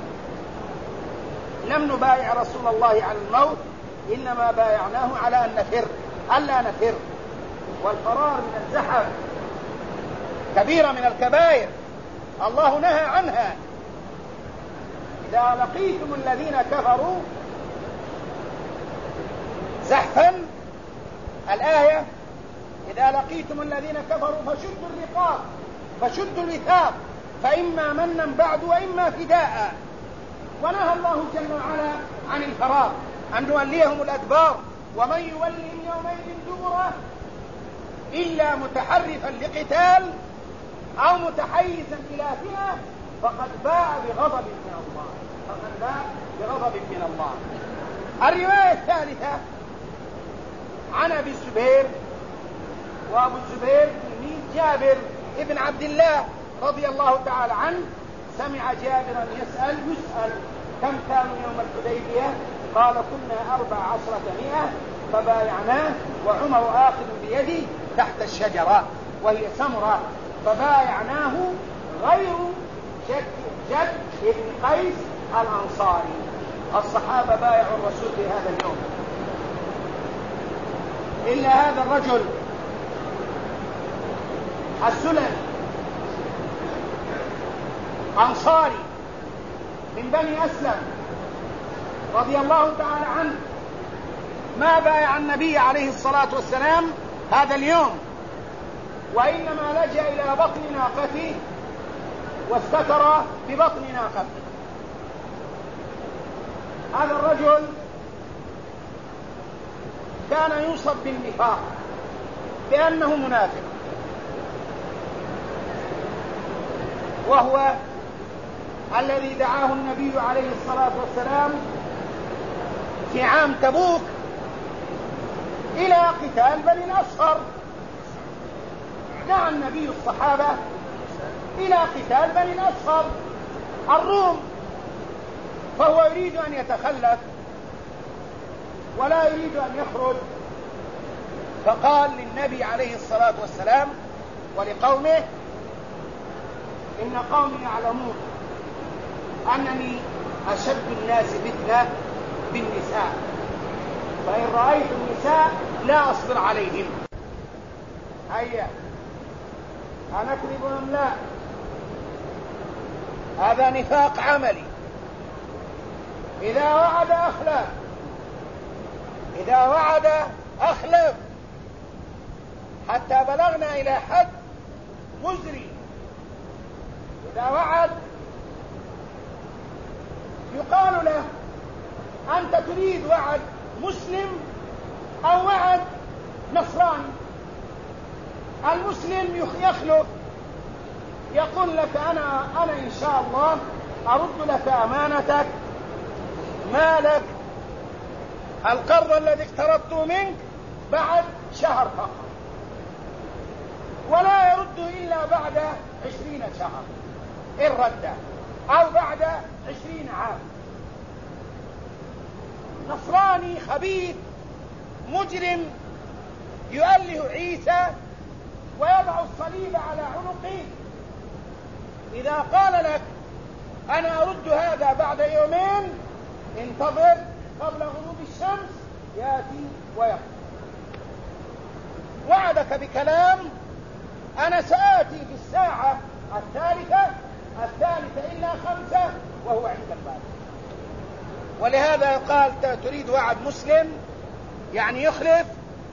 A: لم نبايع رسول الله على الموت، إنما بايعناه على أن نفر، ألا نفر. والفرار من الزحف كبيرة من الكبائر الله نهى عنها. إذا لقيتم الذين كفروا زحفا، الآية: إذا لقيتم الذين كفروا فشدوا الرقاب، فشدوا الوثاق، فإما منا بعد وإما فداء. ونهى الله جل وعلا عن الفرار، أن نوليهم الأدبار. ومن يولهم يومئذ دبره إلا متحرفا لقتال أو متحيزا إلى فئة فقد باء بغضب من الله، فقد باء بغضب من الله. الرواية الثالثة عن أبي الزبير، وأبو الزبير تلميذ جابر ابن عبد الله رضي الله تعالى عنه، سمع جابرا يسأل كم كانوا يوم الحديبية؟ قال: كنا 1400، فبايعناه وعمر آخذ بيدي تحت الشجرة وهي سمرة، فبايعناه غير جد ابن قيس الأنصاري. الصحابة بايعوا الرسول في هذا اليوم، إلا هذا الرجل السلمي أنصاري من بني أسلم رضي الله تعالى عنه، ما بايع النبي عليه الصلاة والسلام هذا اليوم، وإنما لجأ إلى بطن ناقته واستتر ببطن ناقته. هذا الرجل كان يوصف بالنفاق بأنه منافق، وهو الذي دعاه النبي عليه الصلاة والسلام في عام تبوك إلى قتال بني الأصفر. دعا النبي الصحابة إلى قتال بني الأصفر الروم، فهو يريد أن يتخلف ولا يريد أن يخرج، فقال للنبي عليه الصلاة والسلام ولقومه: إن قومي يعلمون أنني أشد الناس فتنة بالنساء، فإن رأيت النساء لا أصبر عليهم. هيا أنكذب أم لا؟ هذا نفاق عملي. إذا وعد أخلف، إذا وعد أخلف، حتى بلغنا إلى حد مزري. إذا وعد يقال له: أنت تريد وعد مسلم أو وعد نصراني؟ المسلم يخلف، يقول لك: أنا إن شاء الله أرد لك أمانتك، مالك، القرض الذي اقترضته منك بعد شهر فقط، ولا يرد إلا بعد 20 شهر إن رد، أو بعد 20 عام. نصراني خبيث مجرم يؤله عيسى ويضع الصليب على عنقه، إذا قال لك أنا أرد هذا بعد يومين، انتظر قبل غروب الشمس يأتي ويقضي. وعدك بكلام أنا سآتي في الساعة الثالثة إلا 5 وهو عند الباب. ولهذا قال تريد وعد مسلم يعني يخلف،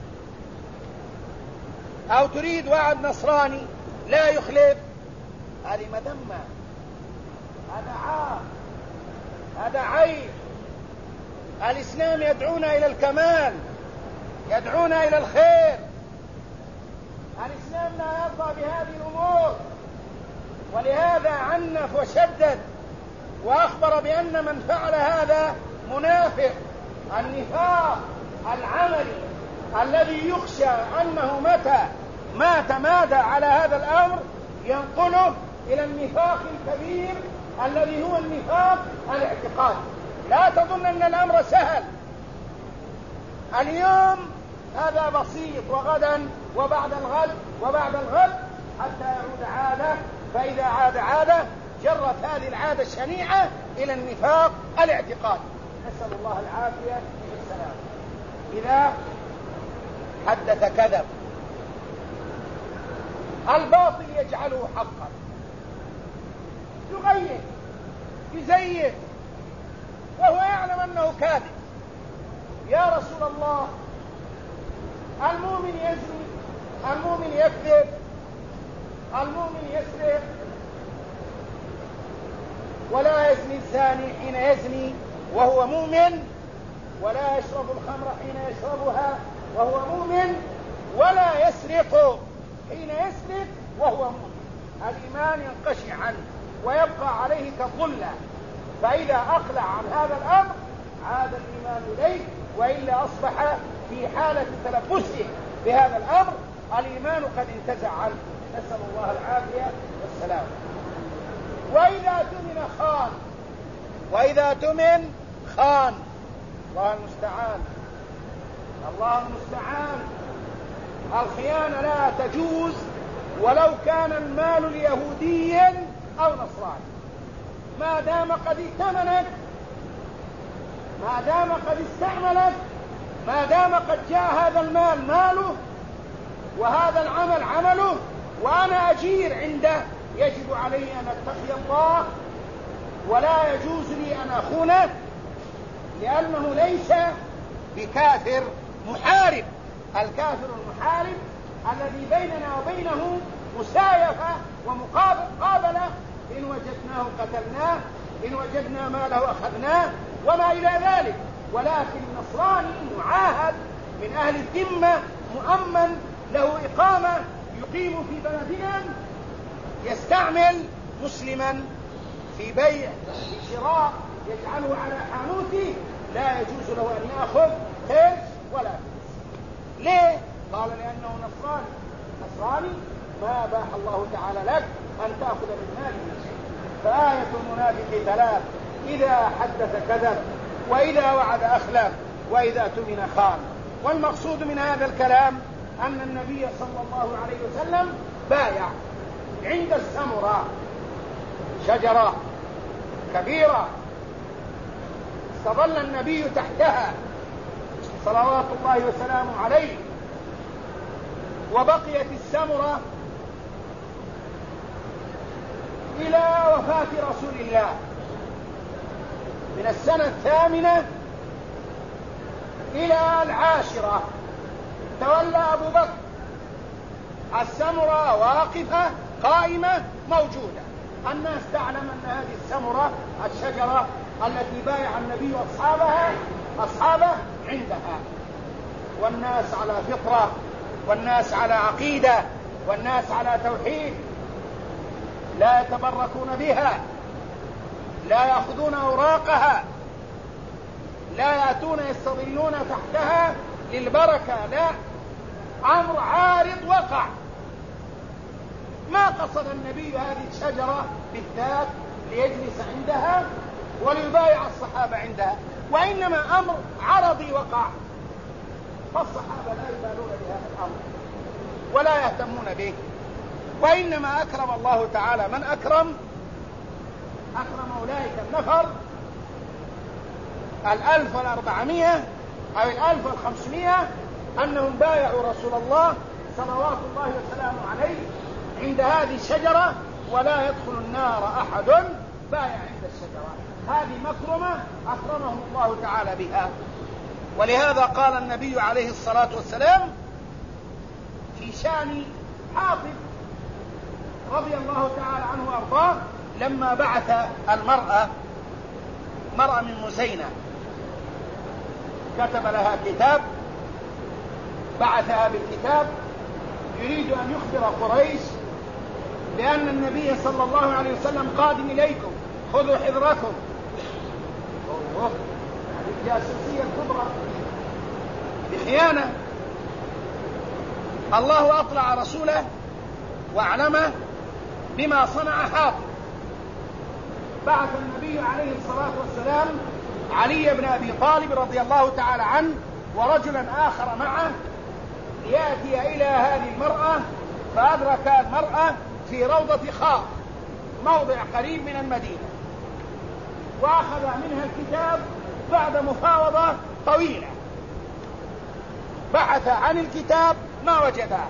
A: أو تريد وعد نصراني لا يخلف، هذه مذمة، هذا عار، هذا عيب. الإسلام يدعونا إلى الكمال، يدعونا إلى الخير. الإسلام لا يرضى بهذه الأمور، ولهذا عنف وشدد وأخبر بأن من فعل هذا منافق. النفاق العملي الذي يخشى أنه متى مات مات على هذا الأمر ينقله إلى النفاق الكبير الذي هو النفاق الاعتقادي. لا تظن أن الأمر سهل، اليوم هذا بسيط، وغدا وبعد الغد وبعد الغد حتى يعود عادة، فإذا عاد عادة جرت هذه العادة الشنيعة إلى النفاق الاعتقادي، نسأل الله العافية والسلام. إذا حدث كذب، الباطل يجعله حقا، يغير يزيف وهو يعلم أنه كاذب. يا رسول الله، المؤمن يزني، المؤمن يكذب، المؤمن يسرق، ولا يزني الزاني حين يزني وهو مؤمن، ولا يشرب الخمر حين يشربها وهو مؤمن، ولا يسرق حين يسرق وهو مؤمن. الإيمان ينقشع عنه ويبقى عليه كالظلة، فإذا أقلع عن هذا الأمر عاد الإيمان إليه، وإلا أصبح في حالة تلبسه بهذا الأمر الإيمان قد انتزع عنه، نسأل الله العافية والسلام. وإذا تمن خان، وإذا تمن خان، الله المستعان، الله المستعان. الخيانة لا تجوز ولو كان المال ليهودي أو نصراني، ما دام قد ائتمنك، ما دام قد استعملك، ما دام قد جاء هذا المال ماله وهذا العمل عمله وأنا أجير عنده، يجب علي أن أتقي الله، ولا يجوز لي أن أخونه، لأنه ليس بكافر محارب. الكافر المحارب الذي بيننا وبينه مسايفة ومقابلة، إن وجدناه قتلناه، إن وجدنا ماله أخذناه وما إلى ذلك. ولكن النصراني معاهد من أهل الذمة، مؤمن له إقامة، يقيم في بلدنا، يستعمل مسلما في بيع في شراء، يجعله على حانوته، لا يجوز له أن يأخذ قرش ولا فلس. ليه؟ قال لأنه نصراني. نصراني ما أباح الله تعالى لك أن تأخذ من ماله شيء. فآية المنافق 3: إذا حدث كذب، وإذا وعد أخلف، وإذا تمن خان. والمقصود من هذا الكلام أن النبي صلى الله عليه وسلم بايع عند السمرة، شجرة كبيرة استظل النبي تحتها صلوات الله وسلامه عليه، وبقيت السمرة إلى وفاة رسول الله من السنة 8 إلى 10. تولى أبو بكر، السمرة واقفة قائمة موجودة، الناس تعلم أن هذه السمرة الشجرة التي بايع النبي أصحابه عندها، والناس على فطرة، والناس على عقيدة، والناس على توحيد، لا يتبركون بها، لا يأخذون أوراقها، لا يأتون يستظلون تحتها للبركة، لا، أمر عارض وقع. ما قصد النبي هذه الشجرة بالذات ليجلس عندها وليبايع الصحابة عندها، وإنما أمر عرضي وقع، فالصحابة لا يبالون بهذا الأمر ولا يهتمون به، وإنما أكرم الله تعالى من أكرم أولئك النفر 1400 أو 1500 أنهم بايعوا رسول الله صلوات الله وسلامه عليه عند هذه الشجرة، ولا يدخل النار أحد بايع عند الشجرة. هذه مكرمة أكرمهم الله تعالى بها. ولهذا قال النبي عليه الصلاة والسلام في شان حاطب رضي الله تعالى عنه وأرضاه لما بعث مرأة من مزينة، كتب لها كتاب، بعثها بالكتاب يريد أن يخبر قريش بأن النبي صلى الله عليه وسلم قادم إليكم، خذوا حذركم. الجاسوسية الكبرى بخيانة. الله أطلع رسوله وأعلمه بما صنع حاطب. بعث النبي عليه الصلاة والسلام علي بن أبي طالب رضي الله تعالى عنه ورجلا آخر معه ليأتي إلى هذه المرأة، فأدرك المرأة في روضة خاء، موضع قريب من المدينة، وأخذ منها الكتاب بعد مفاوضة طويلة. بحث عن الكتاب ما وجده.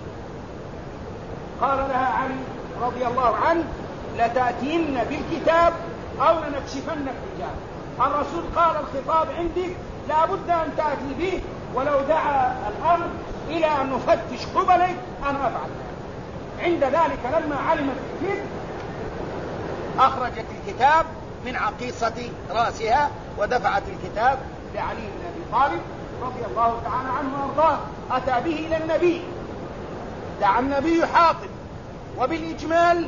A: قال لها علي رضي الله عنه لتأتين بالكتاب أو لنكشفن الحجاب. الرسول قال الخطاب عندك لا بد أن تأتي به، ولو دعا الأمر إلى أن نفتش قبلك أنا أفعل. عند ذلك لما علمت الكذب أخرجت الكتاب من عقيصة رأسها ودفعت الكتاب لعلي بن أبي طالب رضي الله تعالى عنه وارضاه. أتى به إلى النبي، دعا النبي حاطب، وبالإجمال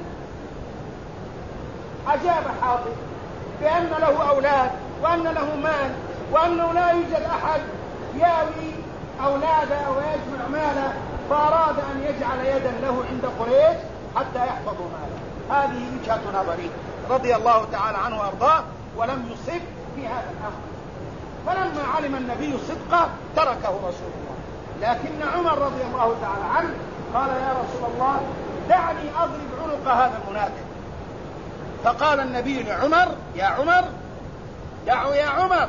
A: أجاب حاطب بأن له أولاد وأن له مال وأنه لا يوجد أحد ياوي أولاده ويجمع ماله، فأراد أن يجعل يدا له عند قريش حتى يحفظوا ماله. هذه وجهة نظري رضي الله تعالى عنه وارضاه، ولم يصب في هذا الأمر. فلما علم النبي صدقه تركه رسول الله، لكن عمر رضي الله تعالى عنه قال يا رسول الله دعني أضرب عنق هذا المنافق. فقال النبي لعمر يا عمر دعوا يا عمر،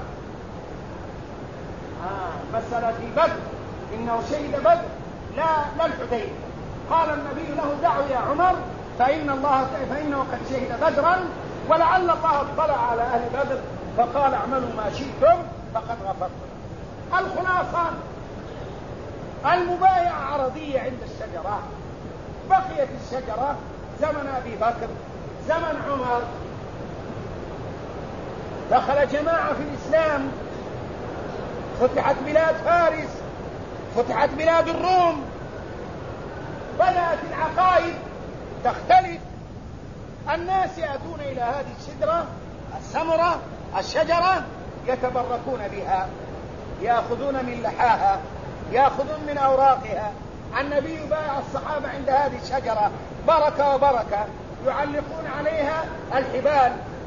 A: مسألة في بدر، إنه شهد بدر لا الحديبية. قال النبي له دعوا يا عمر فإنه قد شهد بدرا، ولعل الله اطلع على أهل بدر فقال اعملوا ما شئتم فقد غفرت. الخلاصة المبايعة عرضية عند الشجرة. بقيت الشجرة زمن أبي بكر، زمن عمر، دخل جماعة في الإسلام، فتحت بلاد فارس، فتحت بلاد الروم، بدأت العقائد تختلف. الناس يأتون إلى هذه الشجرة السمرة الشجرة يتبركون بها، يأخذون من لحاها، يأخذون من أوراقها. النبي بايع الصحابة عند هذه الشجرة بركة وبركة، يعلقون عليها الحبال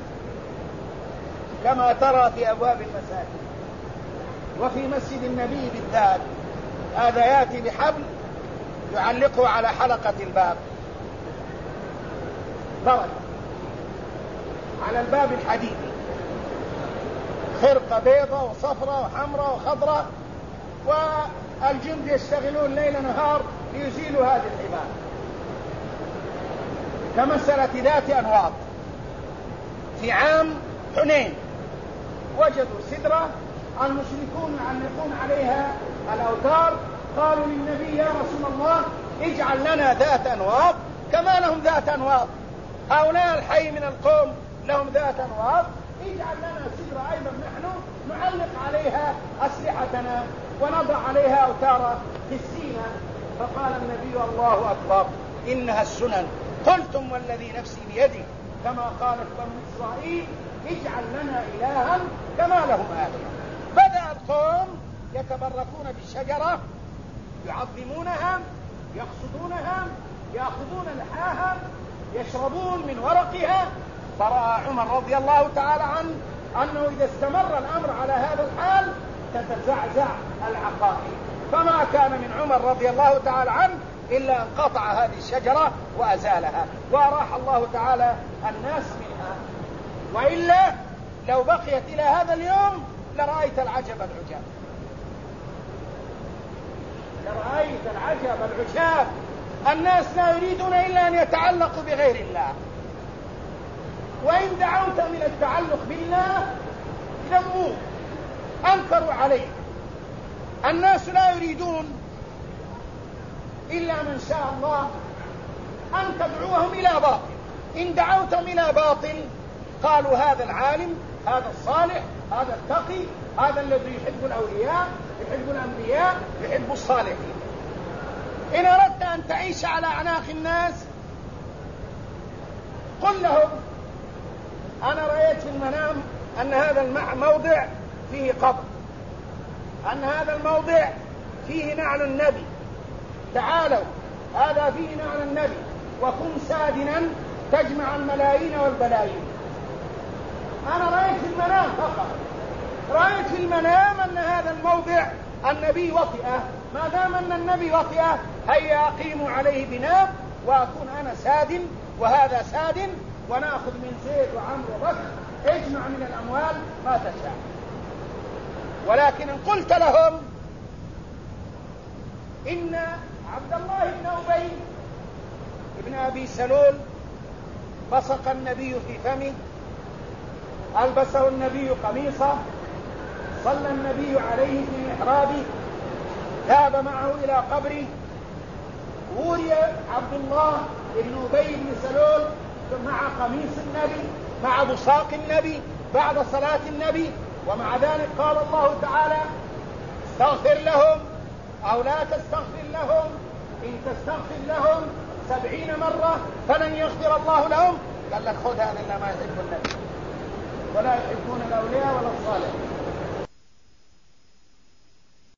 A: كما ترى في أبواب المساجد، وفي مسجد النبي بالذات هذا يأتي بحبل يعلقه على حلقة الباب، بركة على الباب الحديدي، خرقة بيضة وصفرة وحمرة وخضرة، والجند يشتغلون ليل نهار ليزيلوا هذه الحبال. كمسألة ذات أنواط في عام حنين وجدوا سدرة المشركون يعلقون عليها الأوتار، قالوا للنبي يا رسول الله اجعل لنا ذات أنواط كما لهم ذات أنواط، هؤلاء الحي من القوم لهم ذات أنواط، اجعل لنا سدرة أيضا نحن نعلق عليها أسلحتنا ونضع عليها أوتار حسينة. فقال النبي الله أكبر إنها السنن، قلتم والذي نفسي بيده كما قالت بنو إسرائيل اجعل لنا إلها كما لهم آلهة. قوم يتبركون بالشجرة، يعظمونها، يقصدونها، يأخذون لحاها، يشربون من ورقها. فرأى عمر رضي الله تعالى عنه أنه إذا استمر الأمر على هذا الحال تتزعزع العقائد، فما كان من عمر رضي الله تعالى عنه إلا أن قطع هذه الشجرة وأزالها وأراح الله تعالى الناس منها. وإلا لو بقيت إلى هذا اليوم لرأيت العجب العجاب، لرأيت العجب العجاب. الناس لا يريدون إلا أن يتعلقوا بغير الله، وإن دعوت من التعلق بالله ذموه، أنكروا عليه. الناس لا يريدون إلا من شاء الله أن تدعوهم إلى باطل. إن دعوتهم إلى باطل قالوا هذا العالم، هذا الصالح، هذا التقي، هذا الذي يحب الأولياء، يحب الأنبياء، يحب الصالحين. إن أردت أن تعيش على أعناق الناس قل لهم أنا رأيت في المنام أن هذا الموضع فيه قبر، أن هذا الموضع فيه نعل النبي، تعالوا هذا فيه نعل النبي، وكن سادنا تجمع الملايين والبلايين. أنا رأيت في المنام فقط، رأيت في المنام أن هذا الموضع النبي وطئه، ما دام أن النبي وطئه هيا أقيموا عليه بناء وأكون أنا ساد وهذا ساد، ونأخذ من زيد وعمرو وبكر، اجمع من الأموال ما تشاء. ولكن إن قلت لهم إن عبد الله بن أبي ابن أبي سلول بصق النبي في فمه، ألبسه النبي قميصه، صلى النبي عليه في محرابه، ذهب معه إلى قبره، وري عبد الله بن أبي بن سلول مع قميص النبي، مع بصاق النبي، بعد صلاة النبي، ومع ذلك قال الله تعالى استغفر لهم أو لا تستغفر لهم، إن تستغفر لهم 70 مرة فلن يغفر الله لهم. قال لك خذ هذا إلا ما يحب النبي، ولا يحبون الأولياء ولا الصالحين.